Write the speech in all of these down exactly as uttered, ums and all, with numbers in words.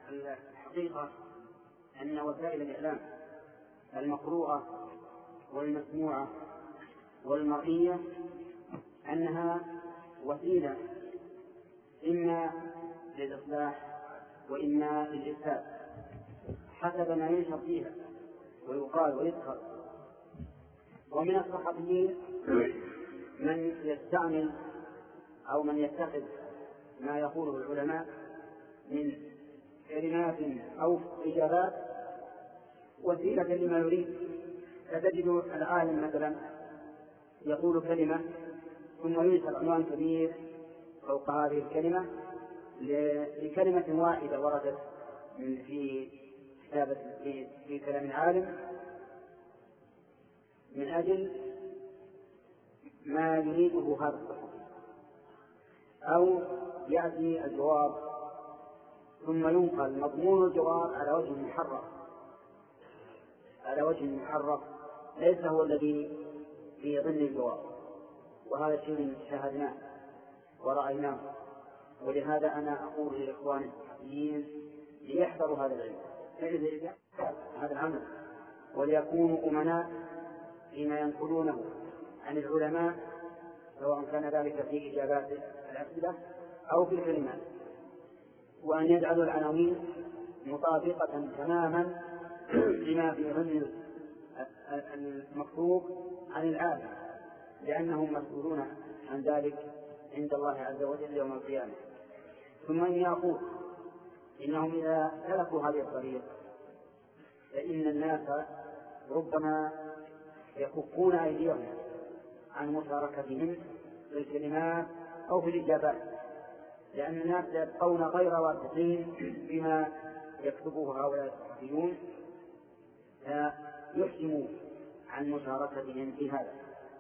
الحقيقة أن وسائل الإعلام المقروءة والمسموعة والمرئية أنها وسيلة إما للإصلاح وإما للإفساد حسب ما ينشر فيها ويقال ويذكر. ومن الصحفيين من يستعمل أو من يتخذ ما يقوله العلماء من كلمات أو إجابات وسيلة لما يريد. فتجد العالم مثلا يقول كلمة ثم ينشر عنوان كبير فوق هذه الكلمة لكلمة واحدة وردت من في كتابة في, في كلام العالم من أجل ما يريده هذا الصحفي. أو يأتي الجواب ثم ينقل مضمون الجواب على وجه محرف على وجه محرف ليس هو الذي في ضمن الجواب، وهذا شيء شاهدناه ورأيناه. ولهذا أنا أقول لإخواني الصحفيين ليحذروا هذا العلم هذا العمل وليكونوا أمناء فيما ينقلونه عن العلماء، سواء كان ذلك في إجابات الأسئلة أو في الكلمات، وأن يجعلوا العناوين مطابقة تماما لما في ضمن المكتوب عن العالم، لأنهم مسؤولون عن ذلك عند الله عز وجل يوم القيامة. ثم إني أقول إنهم إذا سلكوا هذه الطريق فإن الناس ربما يكفون أيديهم عن مشاركتهم في الكلمات أو في الإجابات، لأن الناس يبقون غير واثقين بما يكتبوه هؤلاء الصحفيون فيحسموا عن مشاركتهم في هذا.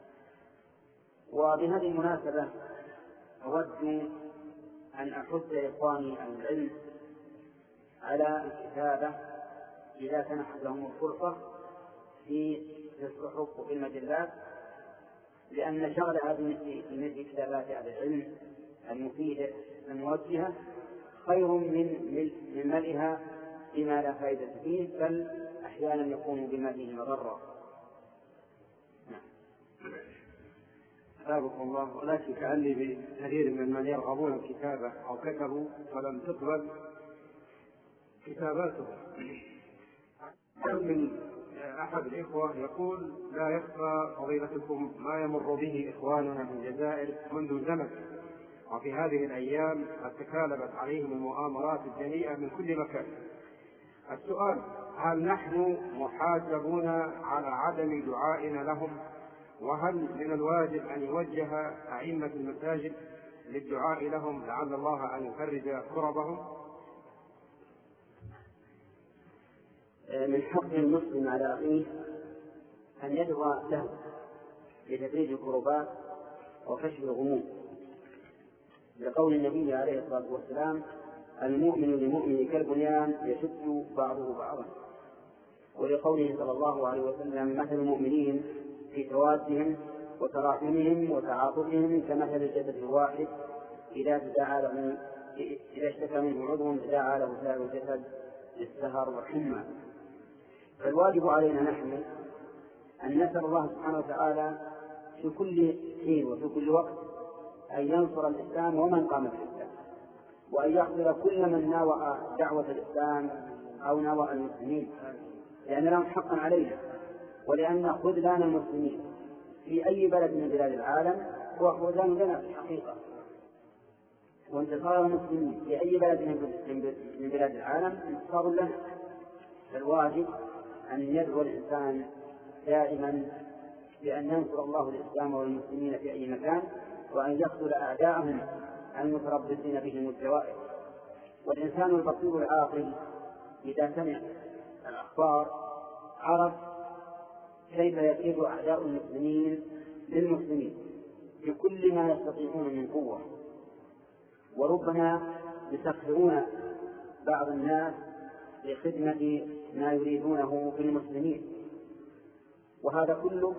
وبهذه المناسبة أود أن أحث إخواني عن العلم على الكتابة إذا سنحت لهم الفرصة في الصحف وفي المجلات، لأن شغلها بمثل كتابات أهل العلم المفيدة الموجهة خير من من ملئها بما لا فائدة فيه، بل أحيانا يكون بما فيه مضرة. أثابكم الله. ولكن كأني بكثير من من يرغبون الكتابة أو كتبوا فلم تقبل كتاباتهم. من أحد الإخوة يقول: لا يخفى فضيلتكم ما يمر به إخواننا من الجزائر منذ زمن، وفي هذه الأيام قد تكالبت عليهم المؤامرات الجريئة من كل مكان. السؤال: هل نحن محاسبون على عدم دعائنا لهم؟ وهل من الواجب أن يوجه أئمة المساجد للدعاء لهم لعل الله أن يفرج كربهم؟ من حق المسلم على أخيه أن يدعو له لتفريج الكربات وكشف الغموم، لقول النبي عليه الصلاة والسلام: المؤمن للمؤمن كالبنيان يشد بعضه بعضا. ولقوله صلى الله عليه وسلم: مثل المؤمنين في توادهم وتراحمهم وتعاطفهم كمثل الجسد الواحد إذا تداعى له إذا اشتكى منه عضو تداعى له سائر الجسد بالسهر والحمى. فالواجب علينا نحن أن نسأل الله سبحانه وتعالى في كل حين وفي كل وقت أن ينصر الإسلام ومن قام بالإسلام، وأن يحضر كل من ناوى دعوة الإسلام أو ناوى المسلمين، لأن لهم حقا علينا، ولأن خذلان المسلمين في أي بلد من بلاد العالم هو خذلان لنا في الحقيقة، وانتصار المسلمين في أي بلد من بلاد العالم انتصار لنا. فالواجب أن يدعو الإنسان دائما بأن ينصر الله الإسلام والمسلمين في أي مكان، وأن يقتل أعداءهم المتربصين بهم الدوائر. والإنسان البصير العاقل إذا سمع الأخبار عرف كيف يكيد أعداء المسلمين للمسلمين بكل ما يستطيعون من قوة، وربما يسخرون بعض الناس لخدمة ما يريدونه بالمسلمين، وهذا كله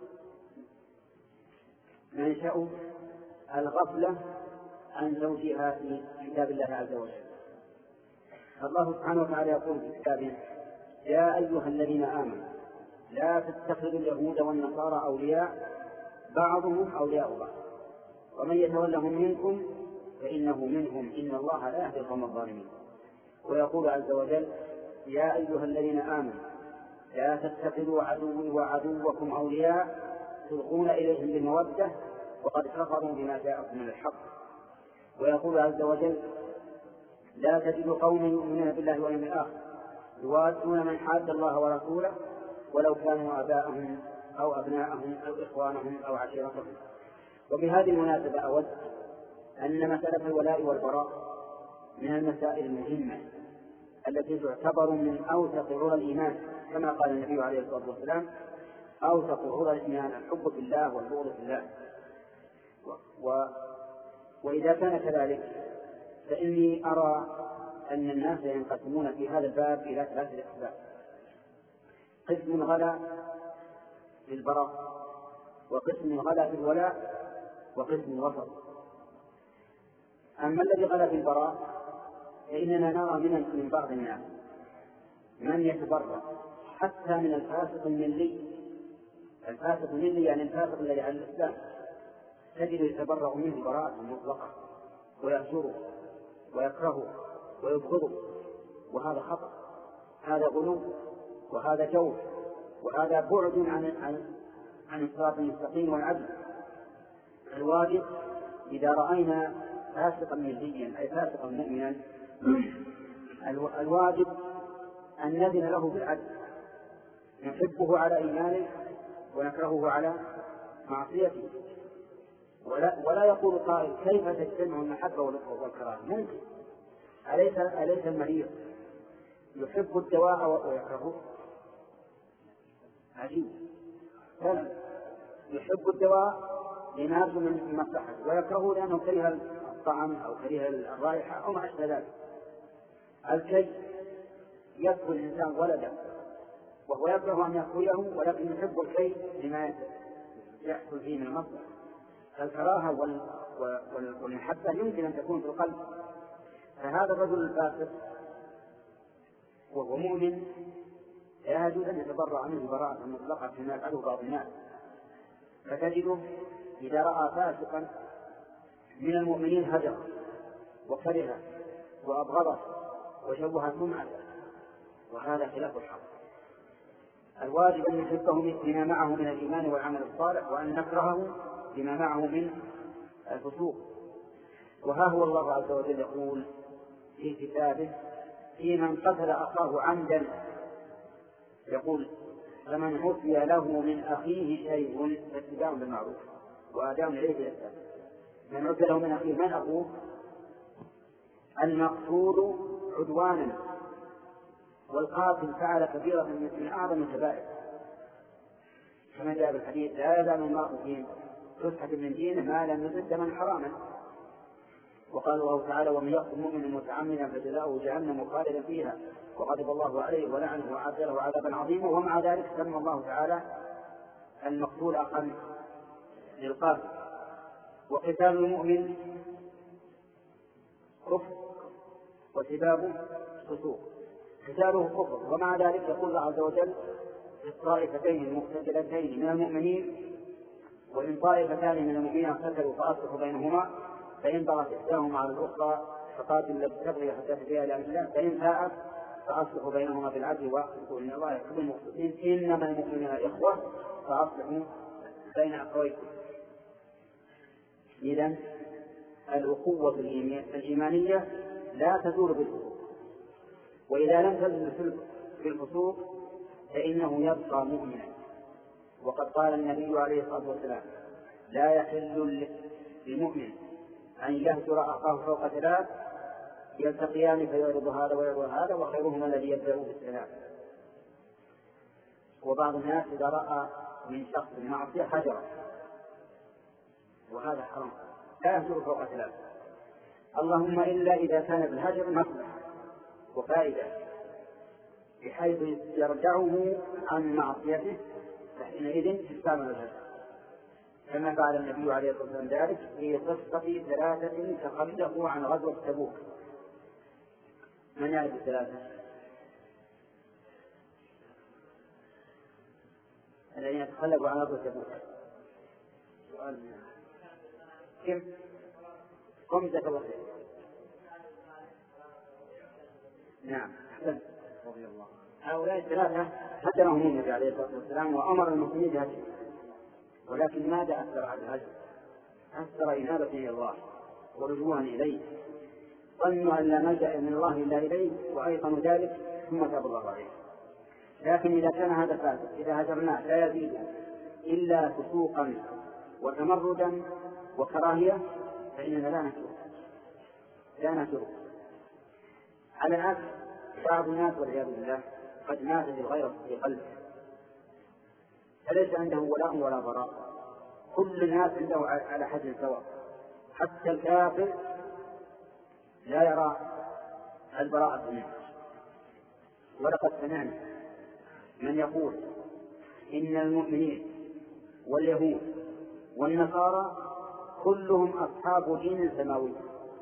منشأ الغفلة عن توجيهات كتاب الله عز وجل. الله سبحانه وتعالى يقول في كتابه: يا أيها الذين آمنوا لا تتخذوا اليهود والنصارى أولياء بعضهم أولياء بعض ومن يتولهم منكم فإنه منهم إن الله لا يهدي القوم الظالمين. ويقول عز وجل: يا أيها الذين آمنوا لا تتخذوا عدوي وعدوكم أولياء تلقون إليهم بالمودة وقد كفروا بما جاءكم من الحق. ويقول عز وجل: لا تجد قوما يؤمنون بالله واليوم الآخر يوادون من حاد الله ورسوله ولو كانوا آباءهم أو أبناءهم أو إخوانهم أو عشيرتهم. وبهذه المناسبة أود أن مسألة الولاء والبراء من المسائل المهمة التي تعتبر من أوثق عرى الإيمان، كما قال النبي عليه الصلاة والسلام: أوثق عرى الإيمان الحب في الله والبغض في الله. و... وإذا كان كذلك فإني أرى أن الناس ينقسمون في هذا الباب إلى ثلاثة أقسام: قسم غلا في البراء، وقسم غلا في الولاء، وقسم وسط. أما الذي غلا في البراء فإننا نرى من من بعض الناس من يتبرأ حتى من الفاسق الملي. الفاسق الملي يعني الفاسق الذي على الإسلام تجد يتبرأ منه براءة مطلقة ويهجره ويكرهه ويبغضه، وهذا خطأ، هذا غلو، وهذا جور، وهذا بعد عن عن عن الصراط المستقيم والعدل. الواجب إذا رأينا فاسقا مليا أي فاسقا مؤمنا الواجب أن نذن له بالعدل، نحبه على إيمانه ونكرهه على معصيته. ولا, ولا يقول قائل: كيف تجتمع المحبة والكراهة؟ ممكن. أليس أليس المريض يحب الدواء ويكرهه؟ عجيب. فلا يحب الدواء لنازل من مصلحته ويكرهه لأنه كره الطعم أو كره الرائحة أو ما أشبه ذلك. الكي يأكل الإنسان ولدا وهو يكره أن يأكله، ولكن يحب الكي لما يحصل فيه من المصلحة. الكراهة والمحبة يمكن أن تكون في القلب. فهذا الرجل الفاسق وهو مؤمن لا يجوز أن يتبرأ منه براءة مطلقة كما يفعله بعض الناس. فتجده إذا رأى فاسقا من المؤمنين هجر وكره وأبغضه وشوه سمعه، وهذا خلاف الحق. الواجب أن نحبه بما معه من الإيمان والعمل الصالح، وأن نكرهه بما معه من الفسوق. وها هو الله عز وجل يقول في كتابه: في من قتل أخاه عمدا يقول: فمن عفي له من أخيه شيء فاتباع بالمعروف وأداء إليه بإحسان. من عفي له من أخيه، من أخوه؟ المقتول عدوانا، والقاتل فعل كبيرة من أعظم الكبائر، كما جاء بالحديث: لا يزال المرء في فسحة من دينه ما لم يزد دما حراما. وقال الله تعالى: ومن يقتل مؤمنا متعمدا فجزاؤه جهنم خالدا فيها وغضب الله عليه ولعنه وأعد له عذابا عظيما. ومع ذلك سمى الله تعالى المقتول أقل للقاتل. وقتال المؤمن كفر وسبابه فسوق، قتاله كفر. ومع ذلك يقول الله عز وجل في الطائفتين المقتتلتين من المؤمنين: وإن طائفتان من المؤمنين اقتتلوا فأصلحوا بينهما فإن بغت إحداهما على الأخرى فقاتلوا التي تبغي حتى تفيء إلى أمر الله فإن فاءت فأصلحوا بينهما بالعدل وأقسطوا إن الله يحب المقسطين إنما المؤمنون إخوة فأصلحوا بين أخويكم. إذن الأخوة الإيمانية لا تزول بالفسوق، وإذا لم تزل بالفسوق فإنه يبقى مؤمنا. وقد قال النبي عليه الصلاة والسلام: لا يحل للمؤمن أن يهجر أخاه فوق ثلاث يلتقيان فيعرض هذا ويعرض هذا وخيرهما الذي يبدأ بالسلام. وبعض الناس إذا رأى من شخص معصية هجر، وهذا حرام، لا يهجر فوق ثلاث، اللهم إلا إذا كان بالهجر مصلحة وفائدة بحيث يرجعه عن معصيته، فحينئذ تستعمل الهجر، كما فعل النبي عليه الصلاة والسلام ذلك في قصة ثلاثة تخلفوا عن غزوة تبوك. من يعرف الثلاثة الذين تخلقوا على أرض تبوك؟ كم؟ خمسة وخير. نعم أحسنت. رضي الله هؤلاء الثلاثة هجرهم النبي عليه الصلاة والسلام وأمر المسلمين بهجرهم، ولكن ماذا أثر على الهجر؟ أثر إنابة إلى الله ورجوعا إليه، ظنوا أن لا ملجأ من الله إلا إليه وأيقنوا ذلك ثم تاب الله عليه. لكن إذا كان هذا فاسد إذا هجرناه لا يزيد إلا فسوقا وتمردا وكراهية فإننا لا نترك لا نترك على العكس بعض الناس والعياذ بالله قد ماتت الغيرة في قلبه فليس عنده ولاء ولا براء، كل الناس عنده على حد سواء، حتى الكافر لا يرى البراءة منه. ولقد سمعنا من يقول إن المؤمنين واليهود والنصارى كلهم أصحاب دين سماوي،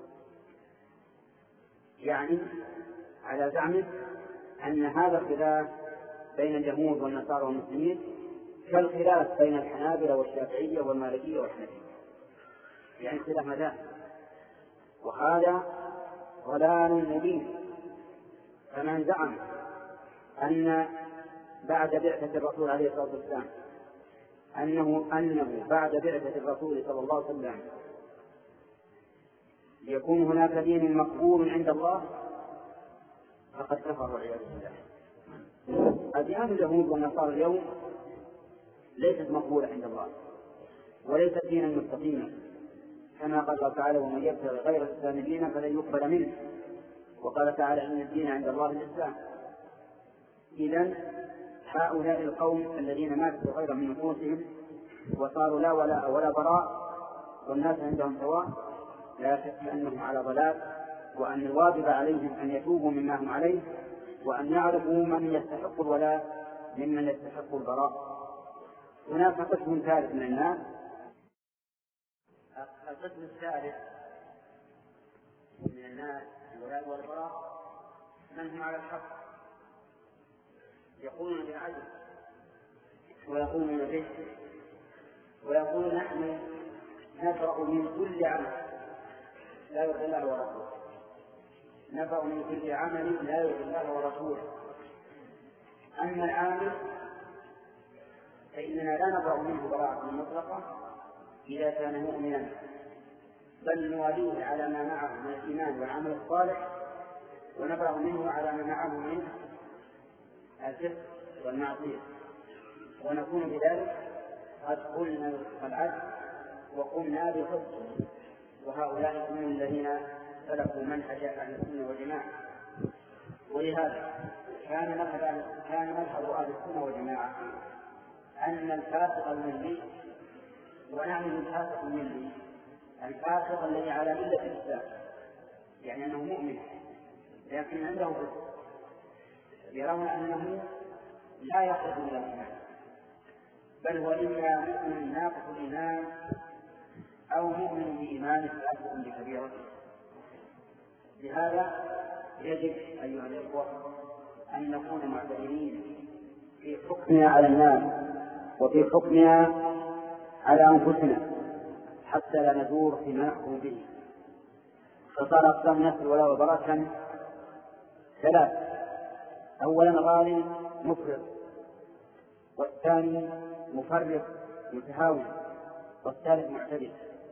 يعني على زعمه أن هذا الخلاف بين اليهود والنصارى والمسلمين كالخلاف بين الحنابلة والشافعية والمالكية والحنفية، يعني خلاف مذاهب، وهذا ضلال مبين. فمن زعم أن بعد بعثة الرسول عليه الصلاة والسلام أنه أنه بعد بعثة الرسول صلى الله عليه وسلم يكون هناك دين مقبول عند الله فقد كفر والعياذ بالله. أديان اليهود والنصارى اليوم ليست مقبولة عند الله وليست دينا مستقيما، كما قال الله تعالى ومن يبتغي غير الإسلام دينا فلن يقبل منه، وقال تعالى إن الدين عند الله الإسلام. إذن هؤلاء القوم الذين ماتوا غير من نفوسهم وصاروا لا ولاء ولا براء والناس عندهم سواء لا شك أنهم على ضلال، وأن الواجب عليهم أن يتوبوا مما هم عليه وأن يعرفوا من يستحق الولاء ممن يستحق البراء. هناك قسم ثالث من الناس، القسم الثالث من الناس الولاء والبراء من هم على الحق يقولون بالعدل ويقولون به ويقولون نحن نبرأ من كل عمل لا يرضي الله ورسوله، نبرأ من كل عمل لا يرضي الله ورسوله. أما العامل فإننا لا نبرأ منه براءة مطلقة إذا كان مؤمنا، بل نواليه على ما معه من الإيمان والعمل الصالح، ونبرأ منه على ما معه من الفسق والمعصية، ونكون بذلك قد قلنا العدل وقمنا بالقسط. وهؤلاء هم الذين سلكوا منهج أهل السنة والجماعة. ولهذا كان مذهب كان مذهب أهل السنة والجماعة أن الفاسق الملي، ونعني الفاسق الملي الفاسق الذي على ملة الإسلام، يعني أنه مؤمن لكن عنده فسق، يرون أنه لا يخرج من الإيمان، بل هو إما مؤمن ناقص الإيمان أو مؤمن بإيمان فاسق بكبيرته. لهذا يجب أيها الإخوة أن نكون معتدلين في حكمنا على الناس وفي حكمنا على أنفسنا حتى لا ندور فيما نحكم به. فصار أقسام الناس الولاء والبراء ثلاث: أولا غالي مفرط، والثاني مفرط متهاون، والثالث معتدل.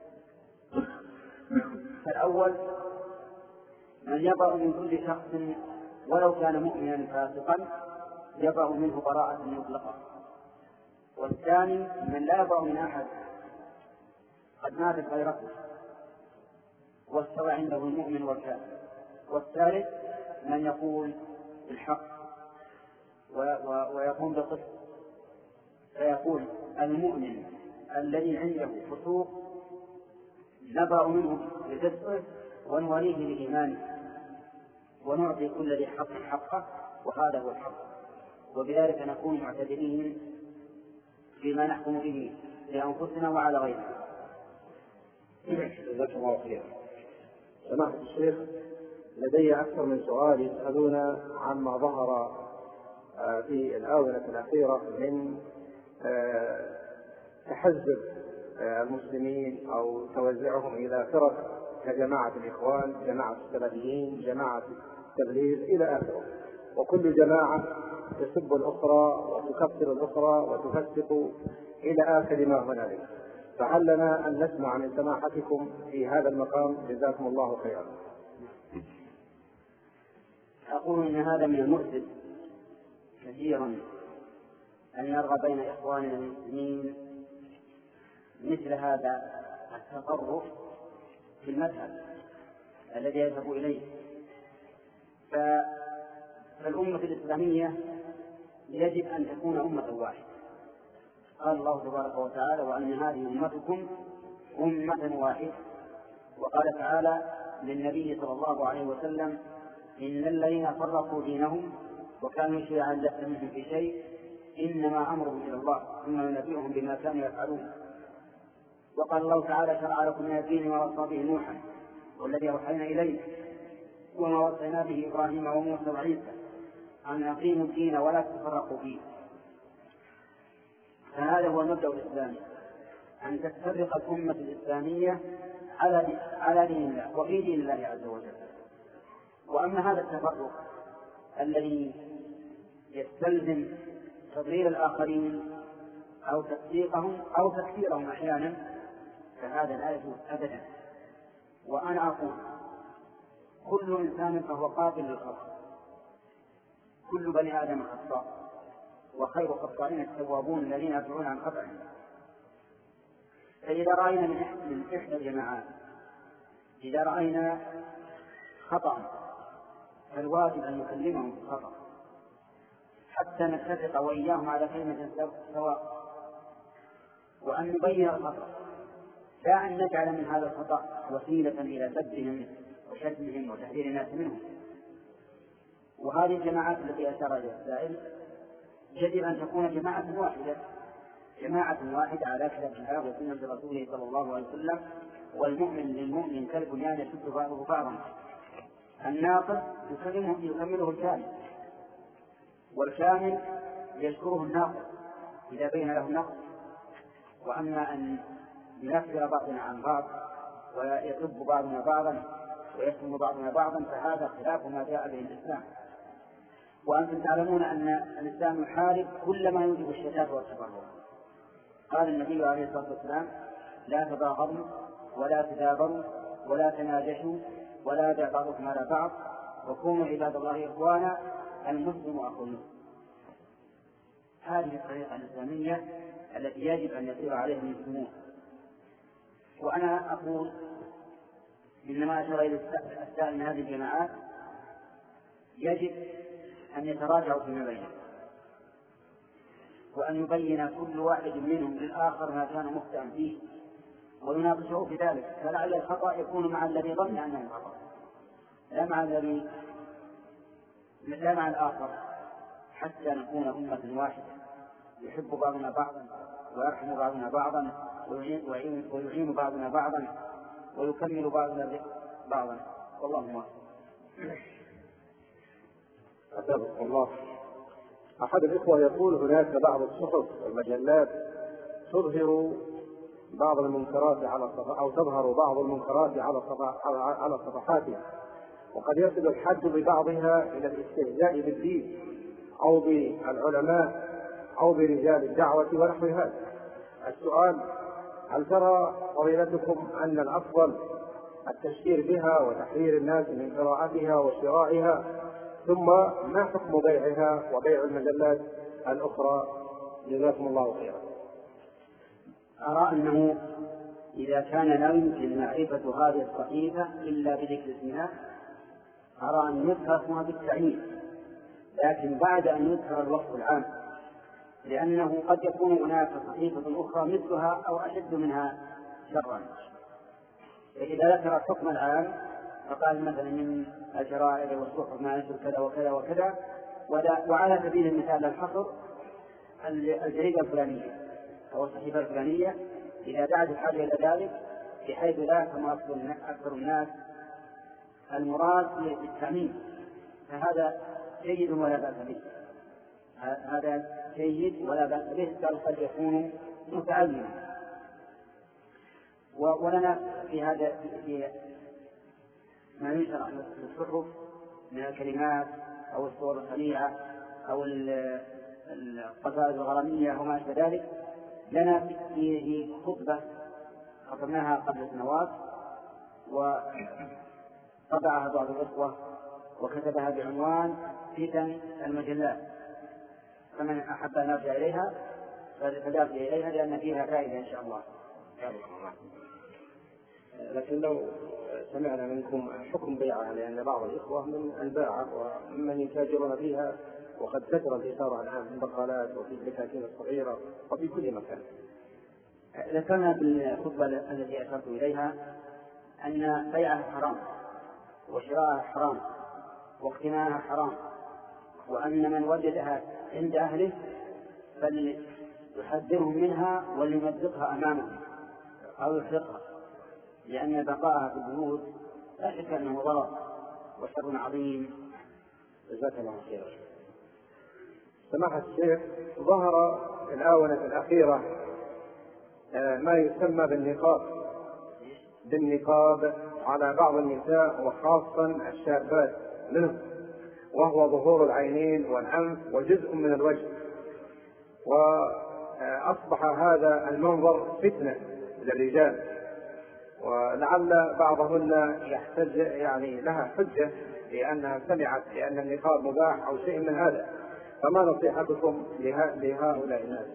فالأول من يبرأ من كل شخص ولو كان مؤمنا فاسقا يبرأ منه براءة مطلقة، والثاني من لا يبرأ من أحد قد ماتت غيرته واستوى عنده المؤمن والكافر، والثالث من يقول بالحق ويقوم بالقسط، فيقول المؤمن الذي عنده فسوق نبرأ منه بفسقه ونوليه بإيمانه ونعطي كل ذي حق حقه، وهذا هو الحق. وبذلك نكون معتدلين فيما نحكم به لأنفسنا وعلى غيرنا. جزاك الله خيرا. سماحة الشيخ، لدي أكثر من سؤال يسألون عما ظهر في الآونة الأخيرة من تحزب المسلمين أو توزعهم إلى فرق كجماعة الإخوان، جماعة السلفيين، جماعة التبليغ إلى آخره، وكل جماعة تسب الأخرى وتكفر الأخرى وتفسق إلى آخر ما هنالك. فهل لنا أن نسمع من سماحتكم في هذا المقام؟ جزاكم الله خيرا. أقول إن هذا من المؤسف كثيرا أن نرغب بين إخواننا المسلمين مثل هذا التطرف في المذهب الذي يذهب إليه. فالأمة الإسلامية يجب أن تكون أمة واحدة. قال الله تبارك وتعالى: وأن هذه أمتكم أمة واحدة. وقال تعالى للنبي صلى الله عليه وسلم: إن الذين فرقوا دينهم وكانوا شيعا لست منهم في شيء إنما أمرهم إلى الله ثم ينبئهم بما كانوا يفعلون. وقال الله تعالى: شرع لكم من الدين ما وصى به نوحا والذي أوحينا إليه وما وصينا به إبراهيم وموسى وعيسى أن أقيموا الدين ولا تفرقوا فيه. فهذا هو المبدأ الإسلامي، أن تتفرق الأمة الإسلامية على على دين الله وفي دين الله عز وجل. وأما هذا التفرق الذي يستلزم تضليل الآخرين أو تفسيقهم أو تكفيرهم أحيانا فهذا لا يجوز أبدا. وأنا أقول: كل إنسان فهو قابل للخطأ، كل بني آدم خطاء، وخير خطائين التوابون الذين يدعون عن خطأهم. فإذا رأينا من إحدى الجماعات إذا رأينا خطأ فالواجب أن نكلمهم بالخطأ حتى نتفق وإياهم على كلمة سواء، وأن نبين الخطأ، لا أن نجعل من هذا الخطأ وسيلة إلى سدهم وشتمهم وتحذير الناس منهم. وهذه الجماعات التي أشار إليها السائل يجب أن تكون جماعة واحدة، جماعة واحدة على كتاب الله وسنة رسوله صلى الله عليه وسلم. والمؤمن للمؤمن كالبنيان يشد بعضه بعضا، الناقص يكمله الكامل، والكامل يشكره الناقص إذا بين له نقص. وأما أن ينفر بعضنا عن بعض ويسب بعضنا بعضا ويشتم بعضنا بعضا فهذا خلاف ما جاء به الإسلام. وأنتم تعلمون أن الإسلام يحارب كل ما يوجب الشتات والتفرق. قال النبي عليه الصلاة والسلام: لا تباغضوا ولا تدابروا ولا تناجشوا ولا يدع بعضكم على بعض وكونوا عباد الله إخوانا المسلم أخو المسلم. هذه الطريقة الإسلامية التي يجب أن يسير عليها المسلمون. وأنا أقول إنما أشار إلى السائل من هذه الجماعات يجب أن يتراجعوا فيما بينهم، وأن يبين كل واحد منهم للآخر ما كان مخطئا فيه ويناقشه في ذلك، فلعل الخطأ يكون مع الذي ظن أنه خطأ لا مع الذي لا مع الآخر، حتى نكون أمة واحدة يحب بعضنا بعضا ويرحم بعضنا بعضا ويعين بعضنا بعضا ويكمل بعضنا بعضا. والله موفق. أتابعكم الله. أحد الإخوة يقول: هناك بعض الصحف والمجلات تظهر بعض المنكرات على الصفحات أو تظهر بعض المنكرات على على صفحاتها، وقد يصل الحد ببعضها إلى الاستهزاء بالدين أو بالعلماء أو برجال الدعوة ونحو هذا. السؤال: هل ترى فضيلتكم أن الأفضل التشهير بها وتحذير الناس من قراءتها وشرائها، ثم ما حكم بيعها وبيع المجلات الأخرى؟ جزاكم الله خيرا. أرى أنه إذا كان لا يمكن معرفة هذه الصحيفة إلا بذكر اسمها أرى أن يذكر اسمها بالتعيين، لكن بعد أن يذكر الوصف العام، لأنه قد يكون هناك صحيفة أخرى مثلها أو أشد منها شرا. فإذا ذكر الحكم العام فقال مثلا من الجرائد والصحف ما ينشر كذا وكذا وكذا، وعلى سبيل المثال الحصر الجريدة الفلانية أو الصحيفة الفلانية إذا دعت الحاجة إلى ذلك، بحيث لا يفهم أكثر الناس المراد بالتعميم، فهذا جيد ولا بأس به، هذا جيد ولا بأس به، بل قد يكون متعلما. ولنا في هذا في ما ينشر في الصحف من الكلمات أو الصور الخليعة أو القصائد الغرامية وما أشبه ذلك، لنا في خطبة خطبناها قبل سنوات وطبعها بعض الإخوة وكتبها بعنوان فتن المجلات، فمن أحب أن يرجع إليها فليرجع إليها لأن فيها فائدة إن شاء الله. لكن لو سمعنا منكم حكم بيعها، لأن بعض الإخوة من الباعة ومن يتاجرون فيها، وقد كثر الإثارة الآن في البقالات وفي الدكاكين الصغيرة وفي كل مكان. ذكرنا في الخطبة التي أشرت إليها أن بيعها حرام وشراءها حرام واقتناءها حرام، وأن من وجدها عند أهله فليحذرهم منها وليمزقها أمامهم أو يحرقها، لأن بقاءها في البيوت لا شك أنه ضرر وشر عظيم. جزاك الله خيرا. سماحة الشيخ، ظهر في الآونة الأخيرة ما يسمى بالنقاب بالنقاب على بعض النساء وخاصة الشابات منهم، وهو ظهور العينين والأنف وجزء من الوجه، وأصبح هذا المنظر فتنة للرجال، ولعل بعضهن يحتج يعني لها حجة لأنها سمعت بأن النقاب مباح أو شيء من هذا، فما نصيحتكم لهؤلاء الناس؟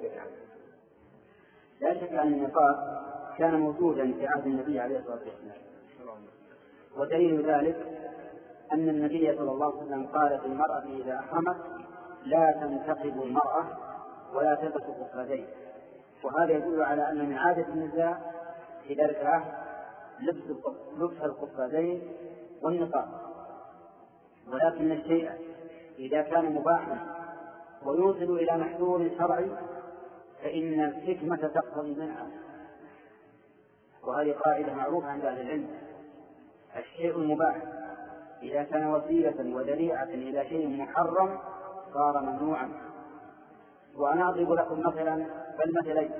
لا شك أن النقاب كان موجودا في عهد النبي عليه الصلاة والسلام، ودليل ذلك أن النبي صلى الله عليه وسلم قال للمرأة إذا أحرمت لا تنتقب المرأة ولا تلبس القفازين، وهذا يدل على أن من عادة النساء في ذلك العهد لبس القفازين والنقاب، ولكن الشيء إذا كان مباحا ويوصل إلى محذور شرعي فإن الحكمة تقتضي منعه، وهذه قاعدة معروفة عند أهل العلم: الشيء المباح إذا كان وسيلة وذريعة إلى شيء محرم صار ممنوعا. وأنا أضرب لكم مثلا بل مثلين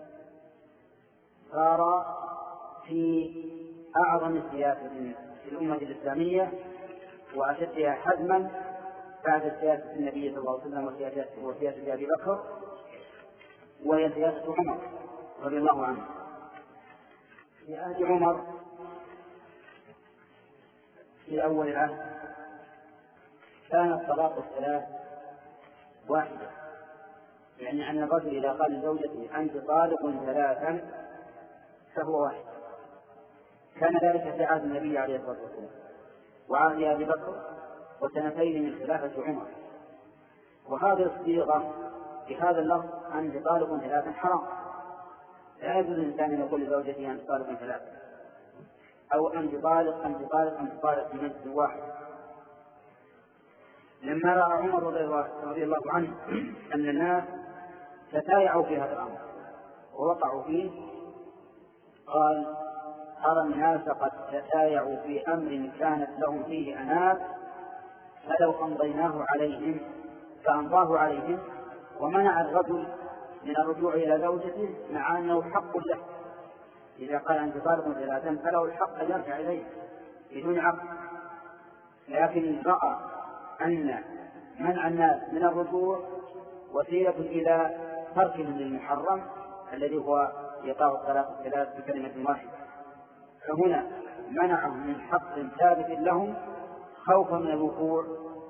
صار في أعظم السياسة في الأمة الإسلامية وأشدها حزما بعد سياسة النبي صلى الله عليه وسلم وسياسة أبي بكر، وهي سياسة عمر رضي الله عنه. في عهد عمر في أول العهد كان الطلاق الثلاث واحدة، يعني أن الرجل إذا قال لزوجته أنت طالق ثلاثا فهو واحد. كان ذلك في عهد النبي عليه الصلاة والسلام وعهد أبي بكر وسنتين من خلافة عمر، وهذه الصيغة بهذا اللفظ أنت طالق ثلاثا حرام، لا يجوز الإنسان أن يقول لزوجته أنت طالق ثلاثا أو أنت طالق أنت طالق أنت طالق في مجلس واحد. لما رأى عمر رضي الله عنه أن الناس تتايعوا في هذا الأمر ووقعوا فيه قال أرى الناس قد تتايعوا في أمر كانت لهم فيه أنات فلو أمضيناه عليهم فأمضاه عليهم، ومنع الرجل من الرجوع إلى زوجته مع أنه حق له. إذا قال أنت طالق ثلاثا فله الحق أن يرجع إليه بدون عقد، لكن رأى أن منع الناس من الرجوع وسيلة إلى تركهم للمحرم الذي هو إيقاع الطلاق الثلاث بكلمة واحدة، فهنا منعهم من حق ثابت لهم خوفا من الوقوع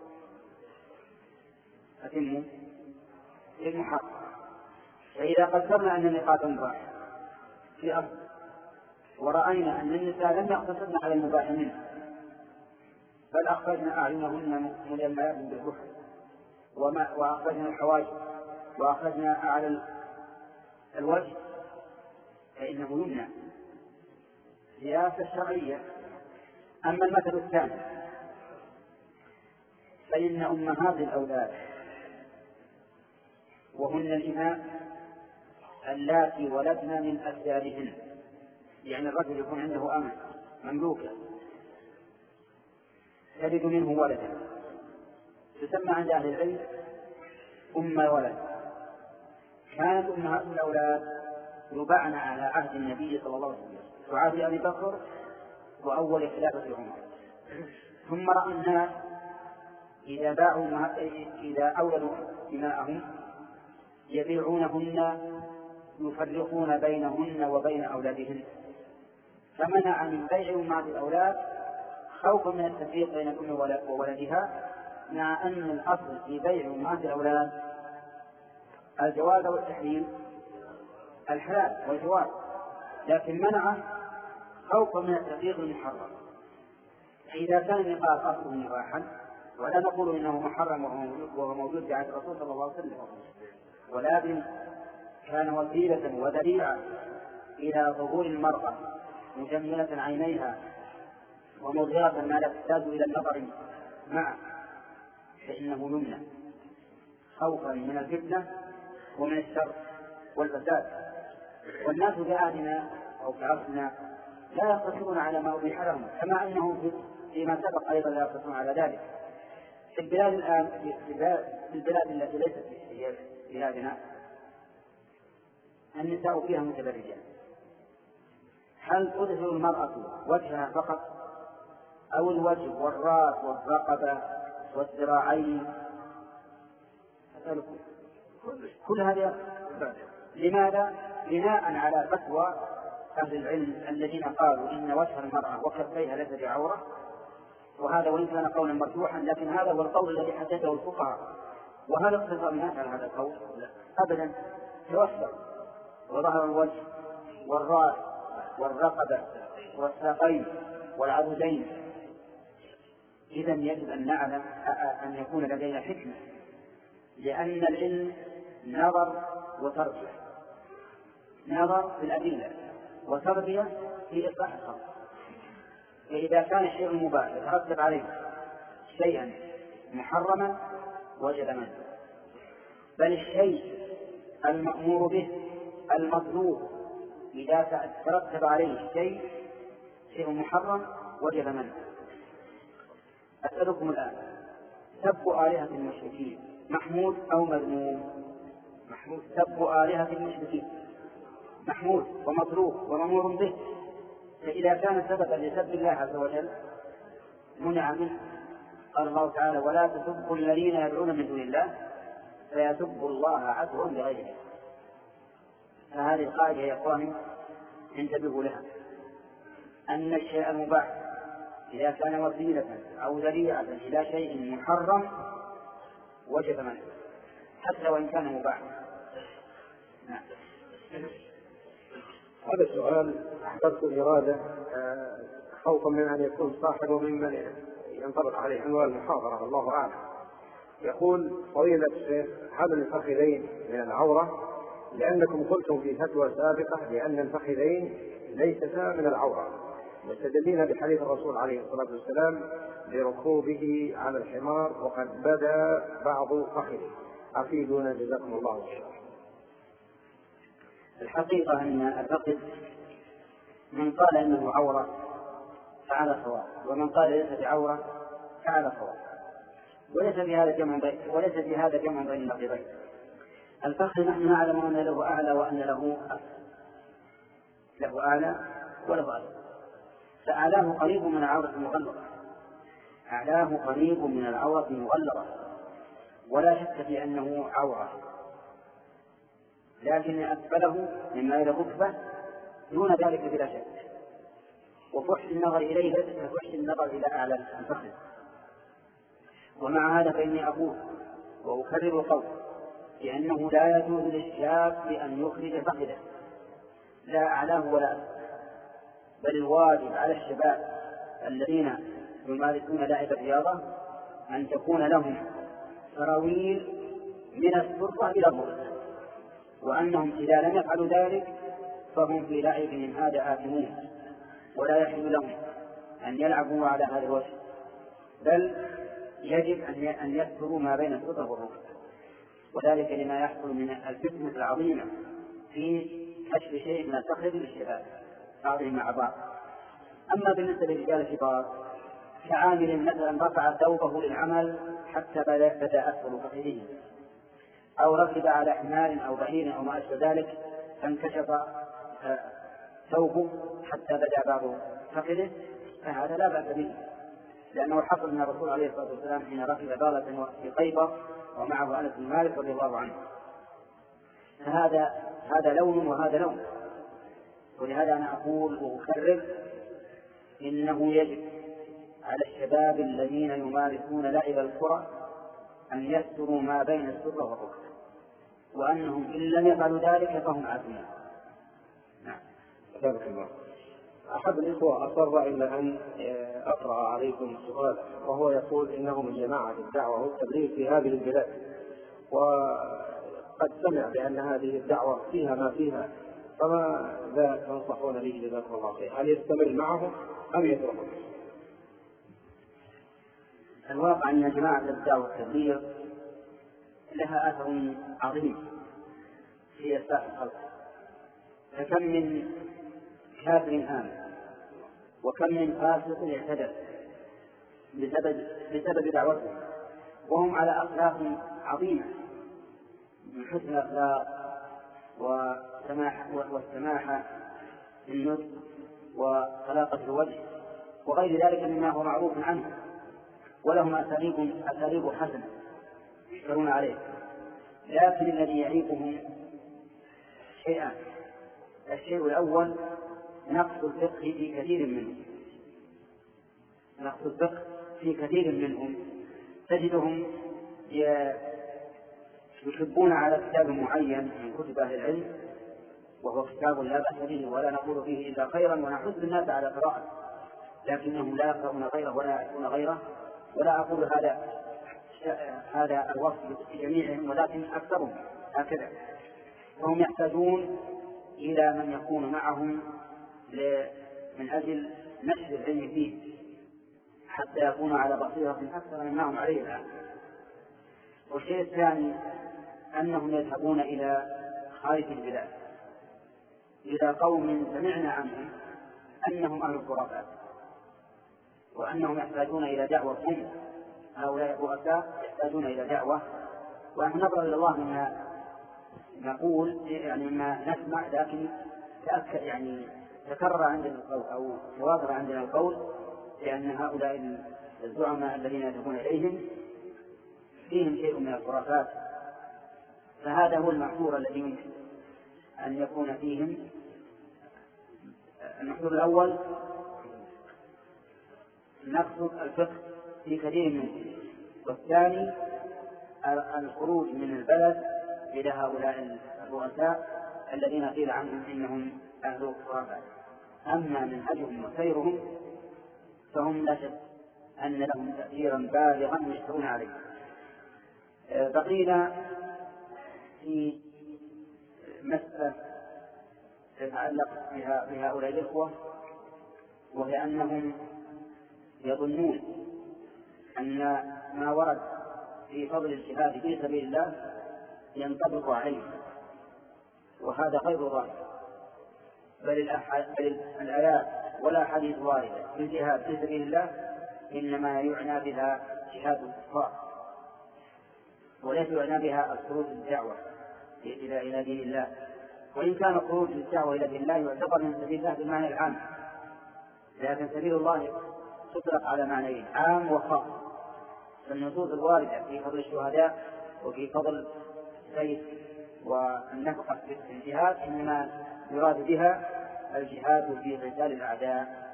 أتموا للمحرم. فإذا قدرنا أن النقاب مباح في أصل ورأينا أن النساء لم يقتصرن على المباح منه بل أخرجنا أعينهن مجمعات بالكحل وأخرجنا الحواجب وأخرجنا أعلى الوجه، فإنه يمنع سياسة شرعية. أما المثل الثاني فإن أمهات الأولاد وهن الإماء اللاتي ولدن من أسيادهن، يعني الرجل يكون عنده أمة مملوكة تلد منه ولدا تسمى عند أهل العلم أم الولد. كانت أمهات الأولاد يباعن على عهد النبي صلى الله عليه وسلم وعهد أبي بكر وأول خلافة عمر. ثم رأى الناس إذا باعوا إذا أولدوا إماءهم يبيعونهن يفرقون بينهن وبين أولادهن، فمنع من بيع أمهات الأولاد خوفا من التفريق بين أم وولدها، مع أن الأصل في بيع أمهات الأولاد الجواز والتحريم الحلال والجواز، لكن منعه خوفا من التفريق المحرم. إذا كان النقاش أصله مباحا، ولا نقول إنه محرم وهو موجود في عهد الرسول صلى الله عليه وسلم، ولكن كان وسيلة وذريعة إلى ظهور المرأة مجملة عينيها ومظهرة ما لا تحتاج إلى النظر معه، فإنه يمنع خوفا من الفتنة ومن الشر والفساد. والناس في عهدنا أو في عصرنا لا يقتصرون على ما أبيح لهم، كما أنهم فيما سبق أيضا لا يقتصرون على ذلك. في البلاد الآن في البلاد التي ليست في بلادنا النساء فيها متبرجات. هل تظهر المرأة وجهها فقط أو الوجه والرأس والرقبة والذراعين؟ أسألكم كل هذا لماذا؟ بناء على فتوى أهل العلم الذين قالوا إن وجه المرأة وكفيها ليس بعورة، وهذا وإن كان قولا مرجوحا لكن هذا هو القول الذي حدثه الفقهاء. وهل اقتصر الناس على هذا القول؟ أبدا، توسع وظهر الوجه والرأس والرقبة والساقين والعضدين. إذا يجب أن نعلم أن يكون لدينا حكمة، لأن العلم نظر وتربية، نظر في الأدلة وتربية في إصلاح الخلق. فإذا كان الشيء المباح يترتب عليه شيئا محرما وجب منه، بل الشيء المأمور به المطلوب إذا ترتب عليه شيء شيء محرم وجب منه. أسألكم الآن، سب آلهة المشركين محمود أو مذموم؟ محمود. سب آلهة المشركين محمود ومطلوب ومأمور به، فإذا كان سببا لسب الله عز وجل منع منه. قال الله تعالى: ولا تسبوا الذين يدعون من دون الله فيسبوا الله عدوا بغيره. فهذه القاعدة يا إخواني انتبهوا لها، أن الشيء المباح إذا كان وسيلة أو ذريعة إلى شيء محرم وجب منه حتى وإن كان مباحا. نعم. هذا السؤال أحببت الإرادة خوفا من أن يكون صاحبه ممن ينطبق عليه عنوان المحاضرة، الله أعلم. يقول: فضيلة الشيخ، هل الفخذين من العورة؟ لأنكم قلتم في فتوى سابقة بأن الفخذين ليستا من العورة، مستدلين بحديث الرسول عليه الصلاة والسلام بركوبه على الحمار وقد بدا بعض فخذه. أفيدونا جزاكم الله خيرا. الحقيقة أن الفخذ من قال إنه عورة فعلى صواب، ومن قال ليس بعورة فعلى صواب، وليس في هذا جمع بين وليس في هذا جمع بين النقيضين. الفخذ نحن نعلم أن له أعلى وأن له أسفل، له أعلى وله أسفل، فأعلاه قريب من العورة المغلظة، أعلاه قريب من العورة المغلظة ولا شك في أنه عورة، لكن أسفله مما إلى الركبة دون ذلك بلا شك. وفحش النظر إليه ليس كفحش النظر إلى أعلى الفخذ. ومع هذا فإني أقول وأكرر القول بأنه لا يجوز للشاب أن يخرج فخذه لا أعلاه ولا أسفل، بل الواجب على الشباب الذين يمارسون لعب الرياضة أن تكون لهم سراويل من السرة إلى الركبة، وأنهم إذا لم يفعلوا ذلك فهم في لعبهم هذا آثمون، ولا يحل لهم أن يلعبوا على هذا الوجه، بل يجب أن يستروا ما بين السرة والركبة، وذلك لما يحصل من الفتنة العظيمة في كشف شيء من الفخذ للشباب بعضهم مع بعض. أما بالنسبة للرجال الكبار كعامل مثلا رفع ثوبه للعمل حتى بدا أسفل فخذه، أو ركب على حمار أو بعير أو ما أشبه ذلك فانكشف ثوبه حتى بدا بعض فخذه، فهذا لا بأس به، لأنه حصل من الرسول عليه الصلاة والسلام حين ركب بغلة في خيبر ومعه أنس بن مالك رضي الله عنه. فهذا هذا لون وهذا لون. ولهذا أنا أقول وأكرر إنه يجب على الشباب الذين يمارسون لعب الكرة أن يستروا ما بين السرة والركبة، وأنهم إن لم يفعلوا ذلك فهم عاصمون. نعم. الله. أحد الإخوة أصر إلى أن أقرأ عليكم سؤال، وهو يقول إنه من جماعة الدعوة والتبليغ في هذه البلاد، وقد سمع بأن هذه الدعوة فيها ما فيها، فماذا تنصحون به جزاكم الله خير؟ هل يستمر معهم أم يتركهم؟ الواقع أن جماعة الدعوة والتبليغ لها أثر عظيم في إصلاح الخلق، فكم من كافر آمن وكم من فاسق اعتدل بسبب بسبب دعوتهم، وهم على أخلاق عظيمة من حسن الأخلاق والسماحة في النطق وطلاقة الوجه وغير ذلك مما هو معروف عنه، ولهم أساليب أساليب حسنة يشترون عليه. لكن الذي يعيقهم شيئان: الشيء الأول نقص الفقه في كثير منهم، نقص الفقه في كثير منهم تجدهم يحبون على كتاب معين من كتب أهل العلم، وهو كتاب لا بأس به ولا نقول فيه إلا خيرا ونحث الناس على قراءته، لكنهم لا يقرؤون غيره ولا يعرفون غيره. ولا أقول هذا هذا الوصف لجميعهم، ولكن أكثرهم هكذا، وهم يحتاجون إلى من يكون معهم من أجل نشر العلم فيه حتى يكونوا على بصيرة أكثر مما هم عليه الآن. والشيء الثاني أنهم يذهبون إلى خارج البلاد إلى قوم سمعنا عنهم أنهم أهل الخرافات، وأنهم يحتاجون إلى دعوة. هم هؤلاء الرؤساء يحتاجون إلى دعوة، ونحن نظر إلى الله مما نقول يعني مما نسمع، لكن تأكد يعني تكرر عندنا القول أو تواتر عندنا القول لأن هؤلاء الزعماء الذين يذهبون إليهم فيهم شيء من الخرافات. فهذا هو المحظور الذي يمكن أن يكون فيهم. المحظور الأول نقص الفقه في كثير منهم، والثاني الخروج من البلد إلى هؤلاء الرؤساء الذين قيل عنهم إنهم أهل الخرافات. أما منهجهم وسيرهم فهم لا شك أن لهم تأثيرا بالغا يشترون عليه. بقينا في مسألة تتعلق بهؤلاء الإخوة، وهي أنهم يظنون أن ما ورد في فضل الجهاد في سبيل الله ينطبق عليه، وهذا غير ظاهر، بل الآيات ولا حديث واردة في الجهاد في سبيل الله إنما يعنى بها جهاد الكفار، وليس يعنى بها الخروج للدعوة إلى إلى دين الله. وإن كان الخروج للدعوة إلى دين الله يعتبر من سبيل الله بالمعنى العام، لكن سبيل الله تطلق على معنيين: عام وخاص. فالنصوص الواردة في فضل الشهداء وفي فضل السيف والنفقة في الجهاد إنما يراد بها الجهاد في قتال الأعداء.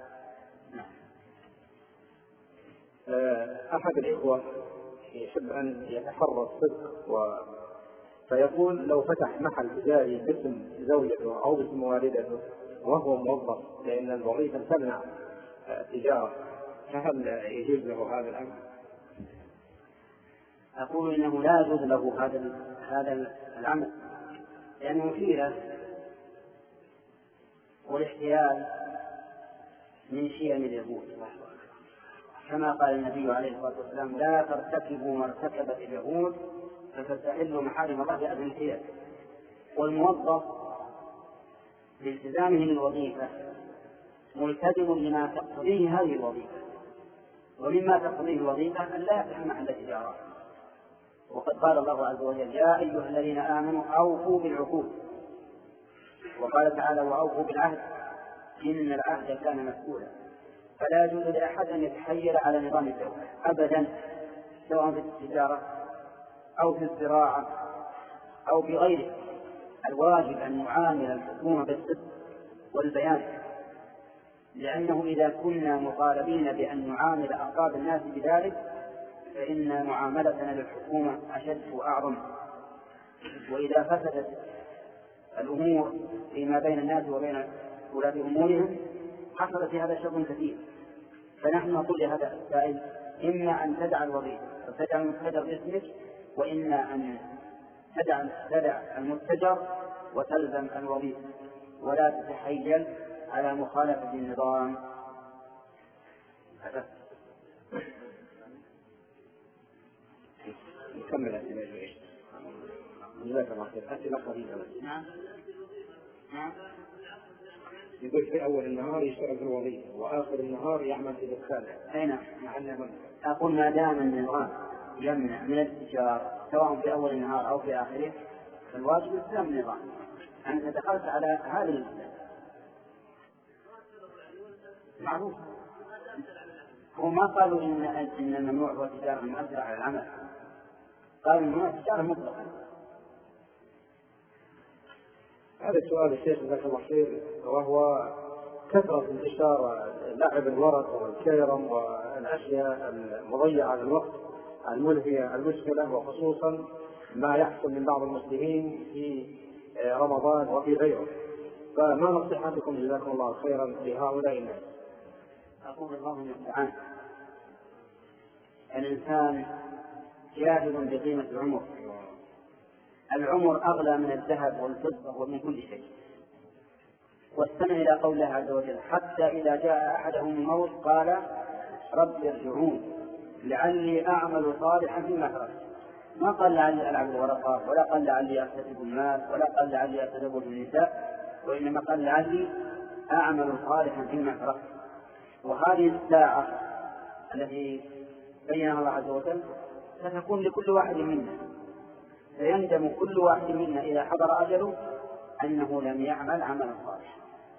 أحد الإخوة يحب أن يتحرى الصدق و... فيقول لو فتح محل تجاري باسم زوجته أو باسم والدته وهو موظف، لأن الوظيفة تمنع تجارة، فهل يجوز له هذا الأمر؟ أقول إنه لا يجوز له هذا هذا العمل، لأنه حيلة، والاحتيال من شيم اليهود، كما قال النبي عليه الصلاة والسلام: لا ترتكبوا ما ارتكبت اليهود فتستحلوا محارم الله بأذن الحيل. والموظف بالتزامه للوظيفة ملتزم لما تقتضيه هذه الوظيفة، ومما تقتضيه الوظيفة أن لا يفتح محل تجارة. وقد قال الله عز وجل: يا أيها الذين آمنوا أوفوا بالعقود. وقال تعالى: وأوفوا بالعهد إن العهد كان مسؤولا. فلا يجوز لأحد أن يتحيل على نظام الدولة أبدا، سواء في التجارة أو في الزراعة أو في غيره. الواجب أن نعامل الحكومة بالصدق والبيان، لأنه إذا كنا مطالبين بأن نعامل أفراد الناس بذلك فإن معاملتنا للحكومة أشد وأعظم. وإذا فسدت الأمور فيما بين الناس وبين ولاة أمورهم حصل في هذا شر كثير. فنحن نقول لهذا السائل: إما أن تدع الوظيفة وتدع المستجر باسمك، وإما أن تدع تدع المستجر وتلزم الوظيفة، ولا تتحيل على مخالفة النظام. هذا نكمل أسئلة. جزاك الله خير. أسئلة خفيفة. نعم نعم. يقول في أول النهار يشتغل في الوظيفة وآخر النهار يعمل في دكانه. أي نعم. أقول ما دام النظام يمنع من التجارة سواء في أول النهار أو في آخره فالواجب التزام النظام. أنت دخلت على هذا الإسلام معروف. هم ما قالوا إن إن الممنوع هو التجارة المؤثرة على العمل، قالوا الممنوع التجارة مطلقا. هذا السؤال الشيخ جزاك الله خير، وهو كثرة انتشار لعب الورق والكيرم والأشياء المضيعة للوقت الملهية المشكلة، وخصوصا ما يحصل من بعض المسلمين في رمضان وفي غيره. فما نصيحتكم جزاكم الله خيرا لهؤلاء الناس؟ أقول الله المستعان. الإنسان جاهل بقيمة العمر. العمر أغلى من الذهب والفضة ومن كل شيء. واستمع إلى قول الله عز وجل: حتى إذا جاء أحدهم الموت قال رب ارجعون لعلي أعمل صالحا فيما تركت. ما قال لعلي ألعب الورقة، ولا قال لعلي أكتسب المال، ولا قال لعلي أتزوج النساء، وإنما قال لعلي أعمل صالحا فيما تركت. وهذه الساعة التي بينها الله عز وجل ستكون لكل واحد منا، فيندم كل واحد منا إذا حضر أجله أنه لم يعمل عملا صالحا.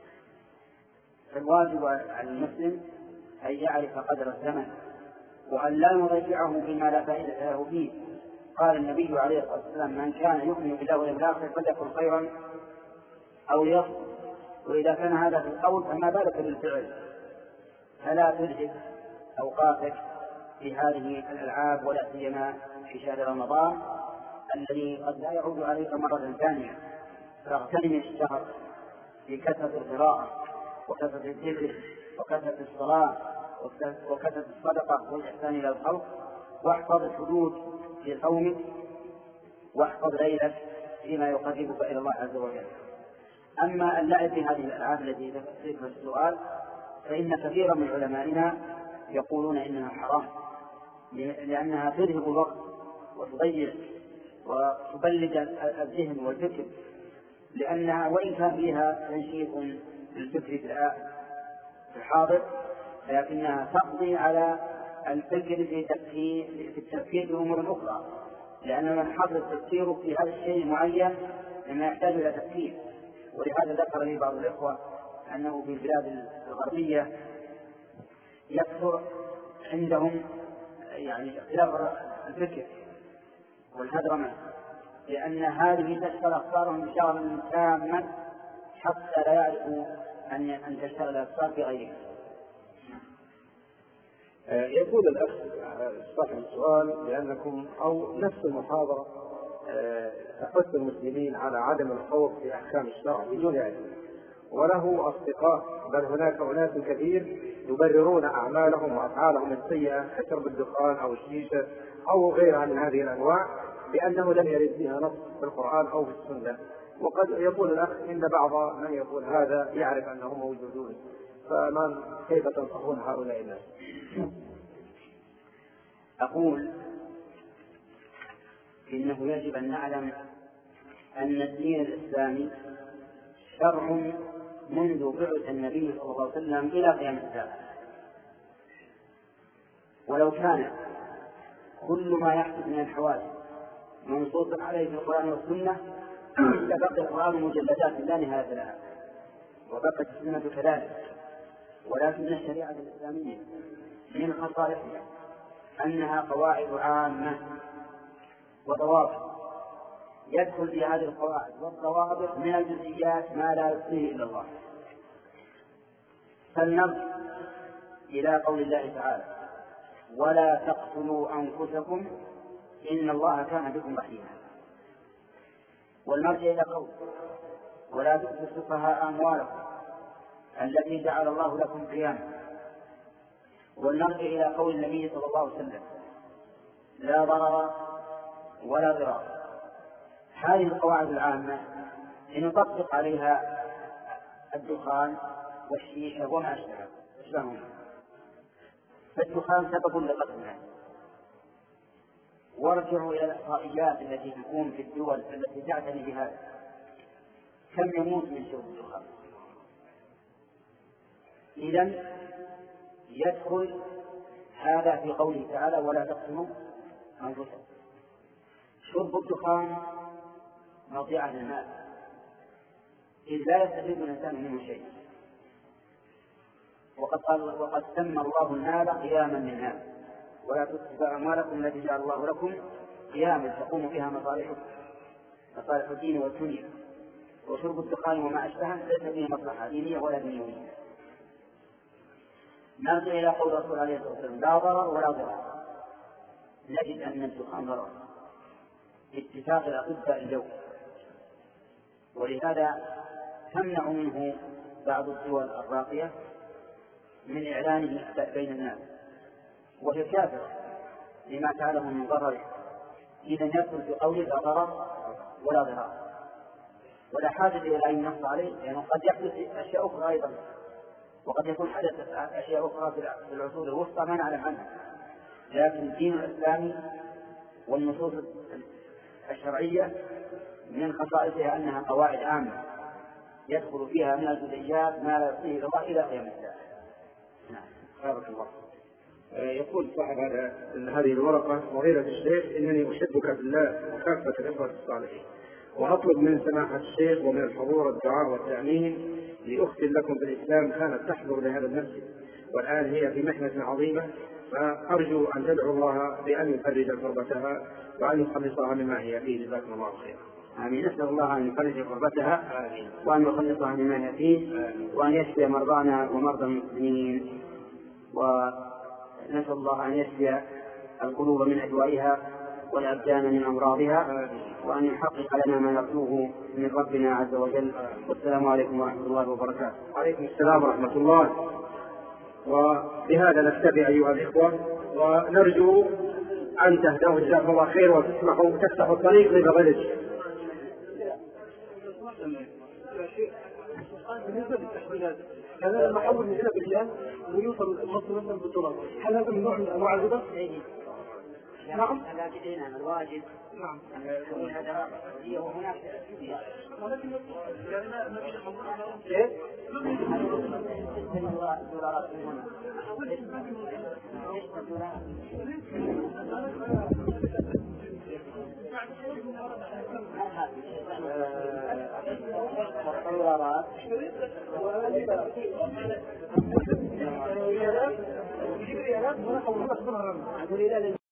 فالواجب على المسلم أن يعرف قدر الزمن وأن لا يضيعه بما لا فائدة له فيه. قال النبي عليه الصلاة والسلام: من كان يؤمن بالله واليوم الآخر فليقل خيرا أو ليصمت. وإذا كان هذا في القول فما بالك بالفعل. فلا تلهك أوقاتك في هذه الألعاب، ولا سيما في شهر رمضان الذي قد لا يعود عليك مرة ثانية. فاغتنم الشهر بكثرة القراءة وكثرة الذكر وكثرة الصلاة وكثرة الصدقة والإحسان إلى الخلق، واحفظ الحدود في صومك، واحفظ ليلك فيما يقربك إلى الله عز وجل. أما اللعب بهذه الألعاب التي ذكرت السؤال فإن كثيرا من علمائنا يقولون إنها حرام، لأنها تذهب الوقت وتضيع وتبلد الذهن والفكر، لأنها وإن كان فيها تنشيط للفكر في الحاضر لكنها تقضي على الفكر في التفكير في أمور أخرى، لأن من حضر التفكير في هذا الشيء معين لما يحتاج إلى تفكير. ولهذا ذكر لي بعض الإخوة أنه في البلاد الغربية يكثر عندهم يعني اختلاف الفكر والهدرمة، لأن هذه تشغل أفكارهم بشغل تاما حتى لا يعرفوا أن أن تشتغل الأفكار بغيرها. يقول الأخ صاحب السؤال لأنكم أو نفس المحاضرة تحث المسلمين على عدم الخوض في أحكام الشرع بدون علم، وله أصدقاء بل هناك أناس كثير يبررون أعمالهم وأفعالهم السيئة كشرب الدخان أو الشيشة أو غيرها من هذه الأنواع بأنه لم يرد فيها نص في القرآن أو في السنة. وقد يقول الأخ إن بعض من يقول هذا يعرف أنهم موجودون، فمن كيف تنصحون هؤلاء الناس؟ أقول إنه يجب أن نعلم أن الدين الإسلامي شرع منذ بعث النبي صلى الله عليه وسلم إلى قيام الساعة، ولو كان كل ما يحدث من الحوادث منصوص عليه في القرآن والسنة لبقي القرآن مجلدات لا نهاية لها وبقت السنة كذلك، ولكن الشريعة الإسلامية من خصائصها أنها قواعد عامة وضوابط، يدخل في هذه القواعد والضوابط من الجزئيات ما لا يحصيه إلا الله. فلنرجع إلى قول الله تعالى: ولا تقتلوا أنفسكم إن الله كان بكم رحيما. ولنرجع إلى قول: ولا تؤتوا السفهاء أموالكم التي جعل الله لكم قياما. ولنرجع إلى قول النبي صلى الله عليه وسلم: لا ضرر ولا ضرار. هذه القواعد العامة نطبق عليها الدخان والشيشة وما أشبههما. فالدخان سبب لقتل الناس. وارجعوا إلى الإحصائيات التي تكون في الدول التي تعتني بهذا، كم يموت من شرب الدخان. إذن يدخل هذا في قوله تعالى: ولا تقتلوا أنفسكم. شرب الدخان مضيعة للمال، إذ لا يستفيد الإنسان منه شيء. وقد قال: وقد سمى الله المال قياما للناس ولا تتبعوا أموالكم التي جعل الله لكم قياما تقوم بها مصالحكم مصالح الدين والدنيا. وشرب الدخان وما أشبهه ليس فيه مصلحة دينية ولا دنيوية. نرجع إلى قول الرسول عليه الصلاة والسلام: لا ضرر ولا ضرار. نجد أن الدخان ضرر باتفاق الأطباء اليوم، ولهذا تمنع منه بعض الدول الراقية من إعلانه بين الناس، وهي كافرة لما فعله من ضرر. إذا يدخل في قوله: لا ضرر ولا ضرار، ولا حاجة إلى أن ينص عليه، لأنه يعني قد يحدث أشياء أخرى أيضا، وقد يكون حدثت أشياء أخرى في العصور الوسطى ما نعلم عنها. لكن الدين الإسلامي والنصوص الشرعية من خصائصها أنها قواعد عامة يدخل فيها من الجزئيات ما لا يصيه إلا الله إلى قيام الساعة. نعم. بارك الله. يقول صاحب هذه الورقة: فضيلة الشيخ، إنني أحبك بالله وكافة الإخوة الصالحين، وأطلب من سماحة الشيخ ومن الحضور الدعاء والتأمين لأخت لكم في الإسلام كانت تحضر لهذا المسجد والآن هي في محنة عظيمة، فأرجو أن تدعو الله بأن يفرج كربتها وأن يخلصها مما هي فيه. جزاكم الله خيرا. آمين. نسأل الله أن يفرج كربتها وأن يخلصها مما هي فيه، وأن يشفي مرضانا ومرضى المسلمين، ونسأل الله أن يشفي القلوب من أدوائها والأبدان من أمراضها، وأن يحقق لنا ما نرجوه من ربنا عز وجل. والسلام عليكم ورحمة الله وبركاته. وعليكم السلام ورحمة الله. وبهذا نكتفي أيها الإخوة، ونرجو أن تهدوا جزاكم الله خير وتسمحوا تفتحوا الطريق لبغلج. بالنسبة للتحويلات، هذا لما حول من هنا بالله ويوصل مصر مثلا بالدولار، هل هذا من نوع من أنواع الربا؟ نعم. الواجب الواجب نعم. يكون هذا هي وهناك ولكن يعني ما فيش كيف؟ الدولارات من هنا. الدولارات